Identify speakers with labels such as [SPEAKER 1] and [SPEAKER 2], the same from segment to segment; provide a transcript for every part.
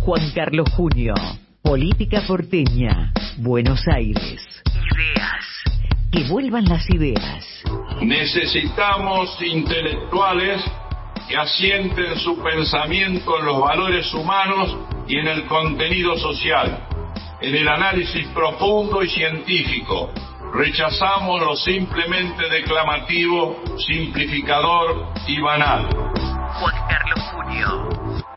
[SPEAKER 1] Juan Carlos Junio, Política Porteña, Buenos Aires. Ideas. Que vuelvan las ideas.
[SPEAKER 2] Necesitamos intelectuales que asienten su pensamiento en los valores humanos y en el contenido social, en el análisis profundo y científico. Rechazamos lo simplemente declamativo, simplificador y banal.
[SPEAKER 1] Juan Carlos Junio.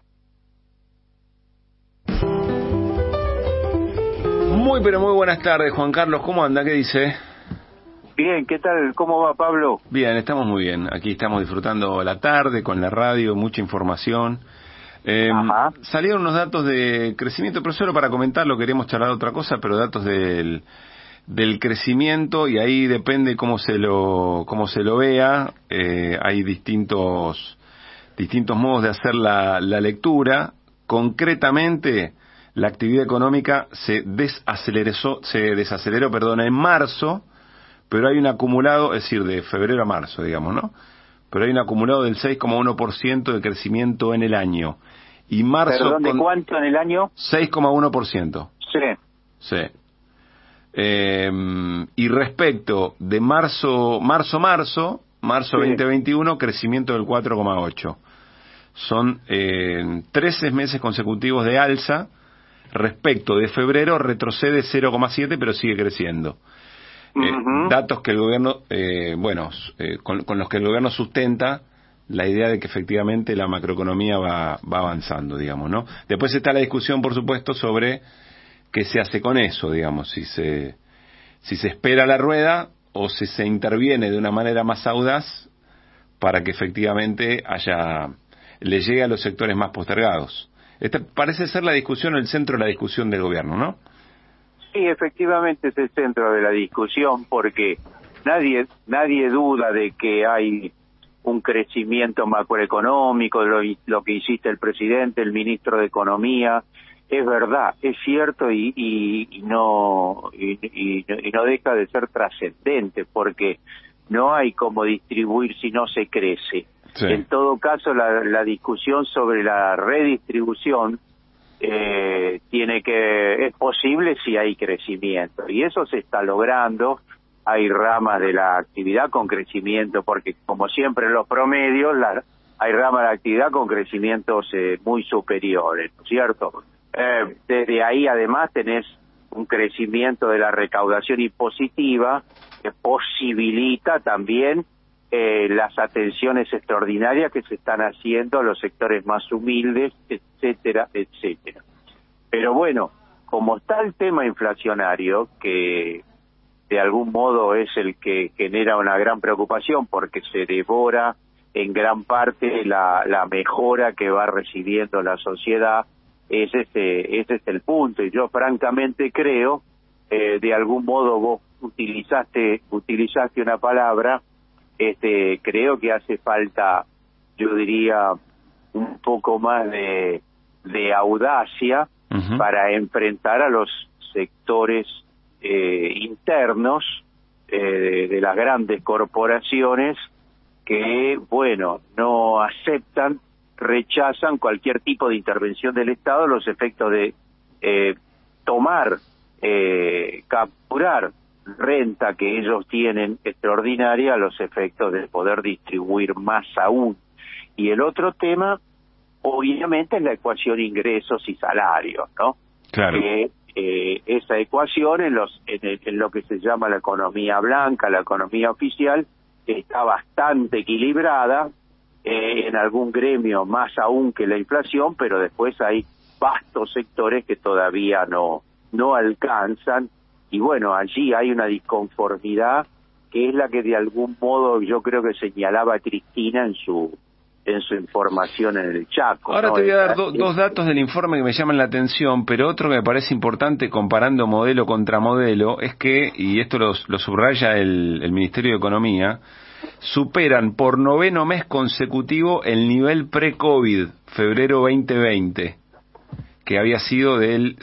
[SPEAKER 3] Muy pero muy buenas tardes, Juan Carlos, ¿cómo anda? ¿Qué dice?
[SPEAKER 4] Bien, ¿qué tal? ¿Cómo va, Pablo?
[SPEAKER 3] Bien, estamos muy bien. Aquí estamos disfrutando la tarde con la radio, mucha información. Salieron unos datos de crecimiento, pero solo para comentarlo, queríamos charlar de otra cosa, pero datos del crecimiento, y ahí depende cómo se lo vea. Hay distintos modos de hacer la lectura. Concretamente, la actividad económica se desaceleró en marzo, pero hay un acumulado, es decir, de febrero a marzo, digamos, ¿no? Pero hay un acumulado del 6,1% de crecimiento en el año. Y marzo...
[SPEAKER 4] ¿Perdón, de cuánto en el año?
[SPEAKER 3] 6,1%. Sí. Y respecto de marzo
[SPEAKER 4] sí.
[SPEAKER 3] 2021, crecimiento del 4,8%. Son 13 meses consecutivos de alza. Respecto de febrero, retrocede 0,7%, pero sigue creciendo. Datos que el gobierno, con los que el gobierno sustenta la idea de que efectivamente la macroeconomía va avanzando, digamos, ¿no? Después está la discusión, por supuesto, sobre qué se hace con eso, digamos, si se espera la rueda o si se interviene de una manera más audaz para que efectivamente le llegue a los sectores más postergados. Esta parece ser la discusión, el centro de la discusión del gobierno, ¿no?
[SPEAKER 4] Sí, efectivamente es el centro de la discusión, porque nadie duda de que hay un crecimiento macroeconómico, lo que hiciste el presidente, el ministro de Economía, es verdad, es cierto, y no deja de ser trascendente, porque no hay cómo distribuir si no se crece. Sí. En todo caso, la discusión sobre la redistribución es posible si hay crecimiento, y eso se está logrando. Hay ramas de la actividad con crecimiento, porque como siempre en los promedios hay ramas de la actividad con crecimientos muy superiores, ¿no es cierto? Desde ahí además tenés un crecimiento de la recaudación impositiva que posibilita también las atenciones extraordinarias que se están haciendo a los sectores más humildes, etcétera, etcétera. Pero bueno, como está el tema inflacionario, que de algún modo es el que genera una gran preocupación, porque se devora en gran parte la mejora que va recibiendo la sociedad, ese es el punto. Y yo francamente creo, de algún modo vos utilizaste una palabra, creo que hace falta, yo diría, un poco más de audacia para enfrentar a los sectores internos de las grandes corporaciones que, no aceptan, rechazan cualquier tipo de intervención del Estado, los efectos de capturar renta que ellos tienen extraordinaria, a los efectos de poder distribuir más aún. Y el otro tema, obviamente, es la ecuación ingresos y salarios, ¿no?
[SPEAKER 3] Claro.
[SPEAKER 4] Esa ecuación en lo que se llama la economía blanca, la economía oficial, está bastante equilibrada, en algún gremio más aún que la inflación, pero después hay vastos sectores que todavía no alcanzan, y allí hay una disconformidad que es la que de algún modo yo creo que señalaba Cristina en su información en el Chaco.
[SPEAKER 3] Ahora te voy a dar dos datos del informe que me llaman la atención, pero otro que me parece importante comparando modelo contra modelo es que, y esto lo subraya el Ministerio de Economía, superan por 9º mes consecutivo el nivel pre-COVID, febrero 2020, que había sido del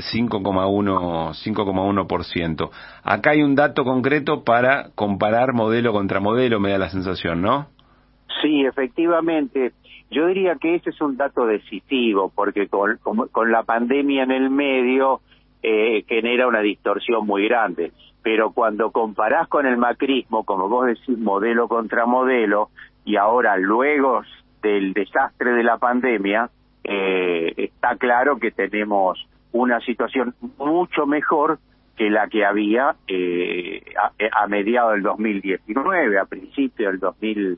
[SPEAKER 3] 5,1%. Acá hay un dato concreto para comparar modelo contra modelo, me da la sensación, ¿no?
[SPEAKER 4] Sí, efectivamente. Yo diría que ese es un dato decisivo, porque con la pandemia en el medio genera una distorsión muy grande. Pero cuando comparás con el macrismo, como vos decís, modelo contra modelo, y ahora luego del desastre de la pandemia, está claro que tenemos una situación mucho mejor que la que había a mediados del 2019, a principios del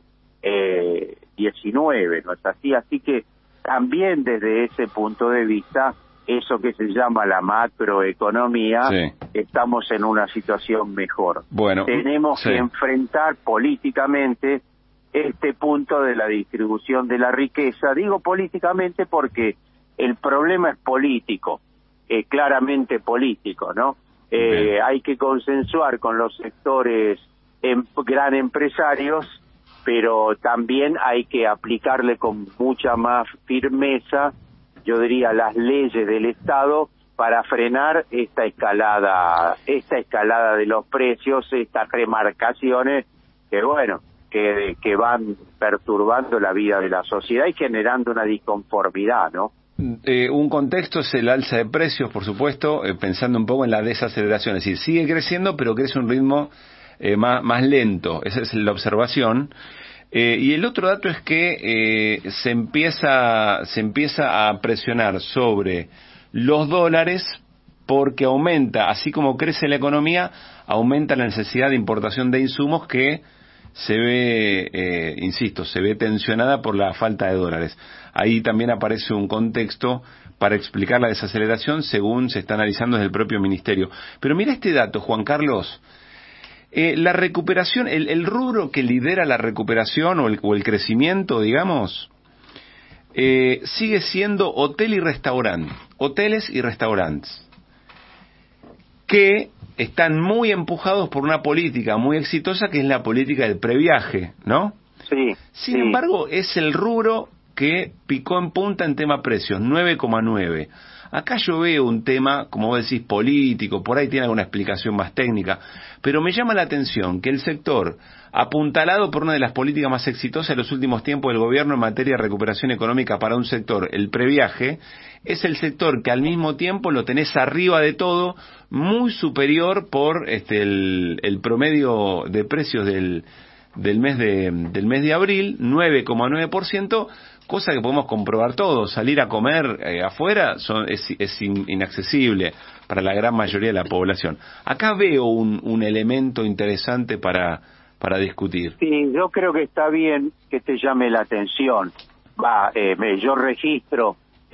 [SPEAKER 4] 2019, ¿no es así? Así que también desde ese punto de vista, eso que se llama la macroeconomía, sí, estamos en una situación mejor.
[SPEAKER 3] Bueno,
[SPEAKER 4] tenemos que enfrentar políticamente este punto de la distribución de la riqueza. Digo políticamente porque el problema es político, claramente político, ¿no? Hay que consensuar con los sectores gran empresarios, pero también hay que aplicarle con mucha más firmeza, yo diría, las leyes del Estado para frenar esta escalada de los precios, estas remarcaciones que, bueno, que van perturbando la vida de la sociedad y generando una disconformidad, ¿no?
[SPEAKER 3] Un contexto es el alza de precios, por supuesto, pensando un poco en la desaceleración, es decir, sigue creciendo, pero crece a un ritmo más lento, esa es la observación. Y el otro dato es que se empieza a presionar sobre los dólares porque aumenta, así como crece la economía, aumenta la necesidad de importación de insumos que se ve, insisto, se ve tensionada por la falta de dólares. Ahí también aparece un contexto para explicar la desaceleración según se está analizando desde el propio ministerio. Pero mira este dato, Juan Carlos. La recuperación, el rubro que lidera la recuperación o el crecimiento, digamos, sigue siendo hotel y restaurante, hoteles y restaurantes, que están muy empujados por una política muy exitosa que es la política del previaje, ¿no?
[SPEAKER 4] Sí.
[SPEAKER 3] Sin embargo, es el rubro que picó en punta en tema precios, 9,9. Acá yo veo un tema, como vos decís, político, por ahí tiene alguna explicación más técnica, pero me llama la atención que el sector, apuntalado por una de las políticas más exitosas de los últimos tiempos del gobierno en materia de recuperación económica para un sector, el previaje, es el sector que al mismo tiempo lo tenés arriba de todo, muy superior por el promedio de precios del mes de abril, 9,9%, cosa que podemos comprobar todos. Salir a comer afuera es inaccesible para la gran mayoría de la población. Acá veo un elemento interesante para discutir.
[SPEAKER 4] Sí, yo creo que está bien que te llame la atención. Yo registro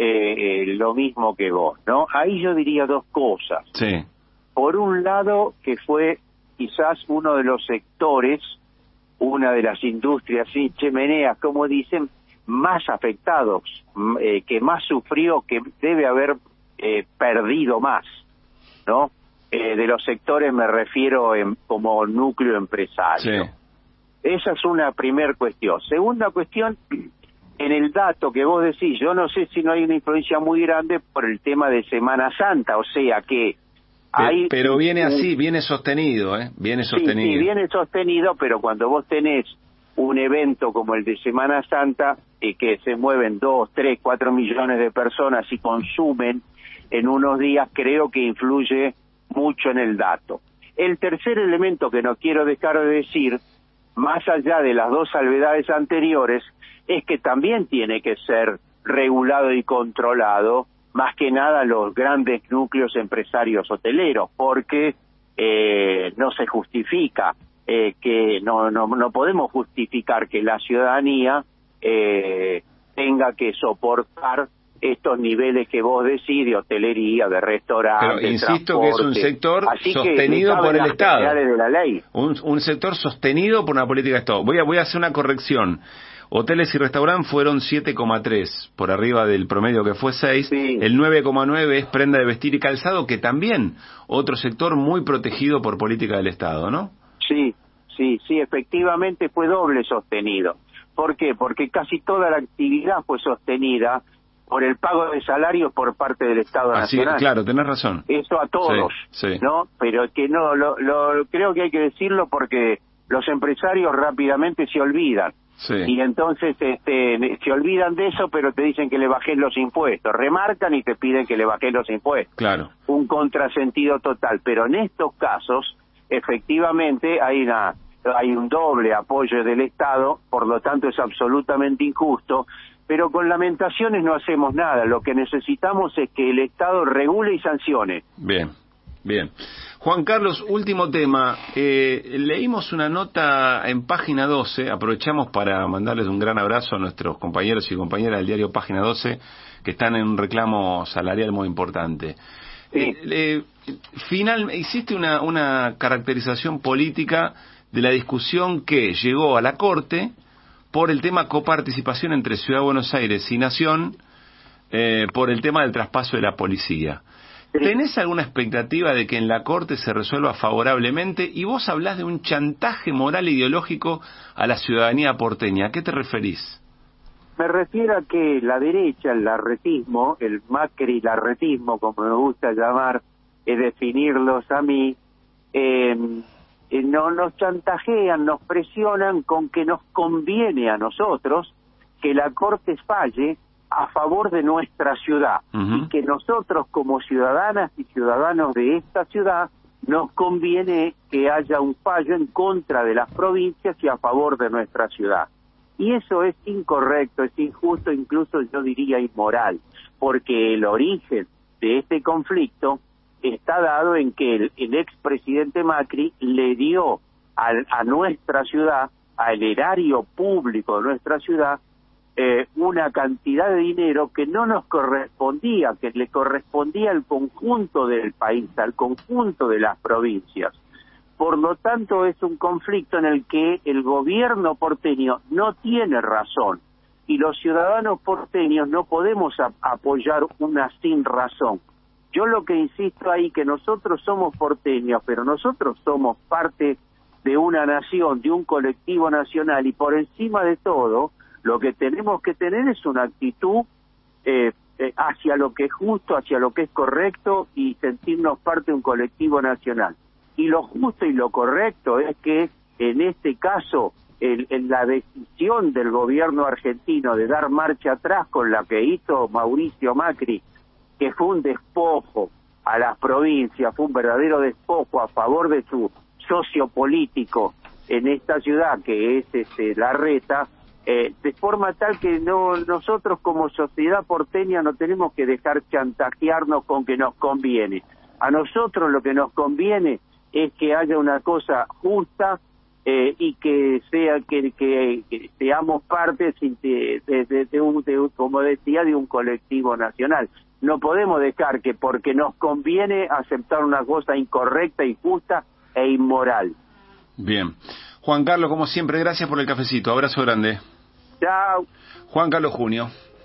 [SPEAKER 4] lo mismo que vos, ¿no? Ahí yo diría dos cosas.
[SPEAKER 3] Sí.
[SPEAKER 4] Por un lado, que fue quizás uno de los sectores, una de las industrias sin chimeneas, como dicen, más afectados, que más sufrió, que debe haber perdido más, ¿no? De los sectores me refiero como núcleo empresario.
[SPEAKER 3] Sí.
[SPEAKER 4] Esa es una primer cuestión. Segunda cuestión, en el dato que vos decís, yo no sé si no hay una influencia muy grande por el tema de Semana Santa, o sea que hay...
[SPEAKER 3] Pero viene así, viene sostenido, viene sostenido.
[SPEAKER 4] Sí, viene sostenido, pero cuando vos tenés un evento como el de Semana Santa, que se mueven 2, 3, 4 millones de personas y consumen en unos días, creo que influye mucho en el dato. El tercer elemento que no quiero dejar de decir, más allá de las dos salvedades anteriores, es que también tiene que ser regulado y controlado, más que nada los grandes núcleos empresarios hoteleros, porque no se justifica que no podemos justificar que la ciudadanía tenga que soportar estos niveles que vos decís de hotelería, de restaurantes,
[SPEAKER 3] pero insisto que es un sector sostenido por el Estado,
[SPEAKER 4] de la ley.
[SPEAKER 3] Un sector sostenido por una política de Estado. Voy a hacer una corrección. Hoteles y restaurantes fueron 7,3, por arriba del promedio que fue 6. Sí. El 9,9 es prenda de vestir y calzado, que también otro sector muy protegido por política del Estado, ¿no?
[SPEAKER 4] Sí, efectivamente fue doble sostenido. ¿Por qué? Porque casi toda la actividad fue sostenida por el pago de salarios por parte del Estado Nacional.
[SPEAKER 3] Claro, tenés razón.
[SPEAKER 4] Eso a todos,
[SPEAKER 3] sí.
[SPEAKER 4] ¿no? Pero que no, creo que hay que decirlo porque los empresarios rápidamente se olvidan.
[SPEAKER 3] Sí.
[SPEAKER 4] Y entonces se olvidan de eso, pero te dicen que le bajes los impuestos, remarcan y te piden que le bajes los impuestos.
[SPEAKER 3] Claro.
[SPEAKER 4] Un contrasentido total, pero en estos casos efectivamente hay un doble apoyo del Estado, por lo tanto es absolutamente injusto, pero con lamentaciones no hacemos nada. Lo que necesitamos es que el Estado regule y sancione.
[SPEAKER 3] Bien, bien. Juan Carlos, último tema. Leímos una nota en Página 12, aprovechamos para mandarles un gran abrazo a nuestros compañeros y compañeras del diario Página 12, que están en un reclamo salarial muy importante.
[SPEAKER 4] Sí.
[SPEAKER 3] Existe una caracterización política de la discusión que llegó a la Corte por el tema coparticipación entre Ciudad de Buenos Aires y Nación, por el tema del traspaso de la policía.
[SPEAKER 4] Sí.
[SPEAKER 3] ¿Tenés alguna expectativa de que en la Corte se resuelva favorablemente? Y vos hablás de un chantaje moral e ideológico a la ciudadanía porteña. ¿A qué te referís?
[SPEAKER 4] Me refiero a que la derecha, el larretismo, el Macri-larretismo, como me gusta llamar, definirlos a mí, no nos chantajean, nos presionan con que nos conviene a nosotros que la Corte falle a favor de nuestra ciudad, y que nosotros como ciudadanas y ciudadanos de esta ciudad nos conviene que haya un fallo en contra de las provincias y a favor de nuestra ciudad. Y eso es incorrecto, es injusto, incluso yo diría inmoral, porque el origen de este conflicto está dado en que el expresidente Macri le dio a nuestra ciudad, al erario público de nuestra ciudad, una cantidad de dinero que no nos correspondía, que le correspondía al conjunto del país, al conjunto de las provincias. Por lo tanto, es un conflicto en el que el gobierno porteño no tiene razón y los ciudadanos porteños no podemos apoyar una sin razón. Yo lo que insisto ahí, que nosotros somos porteños, pero nosotros somos parte de una nación, de un colectivo nacional, y por encima de todo, lo que tenemos que tener es una actitud hacia lo que es justo, hacia lo que es correcto, y sentirnos parte de un colectivo nacional. Y lo justo y lo correcto es que, en este caso, en la decisión del gobierno argentino de dar marcha atrás con la que hizo Mauricio Macri, que fue un despojo a las provincias, fue un verdadero despojo a favor de su socio político en esta ciudad, que es Larreta, de forma tal que nosotros como sociedad porteña no tenemos que dejar chantajearnos con que nos conviene. A nosotros lo que nos conviene es que haya una cosa justa, y que sea que seamos parte como decía, de un colectivo nacional. No podemos dejar que porque nos conviene aceptar una cosa incorrecta, injusta e inmoral.
[SPEAKER 3] Bien. Juan Carlos, como siempre, gracias por el cafecito. Abrazo grande.
[SPEAKER 4] Chao.
[SPEAKER 3] Juan Carlos Junio.